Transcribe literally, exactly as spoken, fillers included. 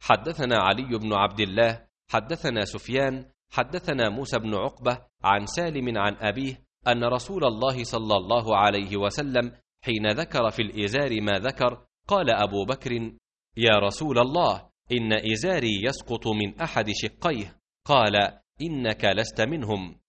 حدثنا علي بن عبد الله حدثنا سفيان حدثنا موسى بن عقبة عن سالم عن أبيه أن رسول الله صلى الله عليه وسلم حين ذكر في الإزار ما ذكر قال أبو بكر: يا رسول الله، إن إزاري يسقط من أحد شقيه. قال: إنك لست منهم.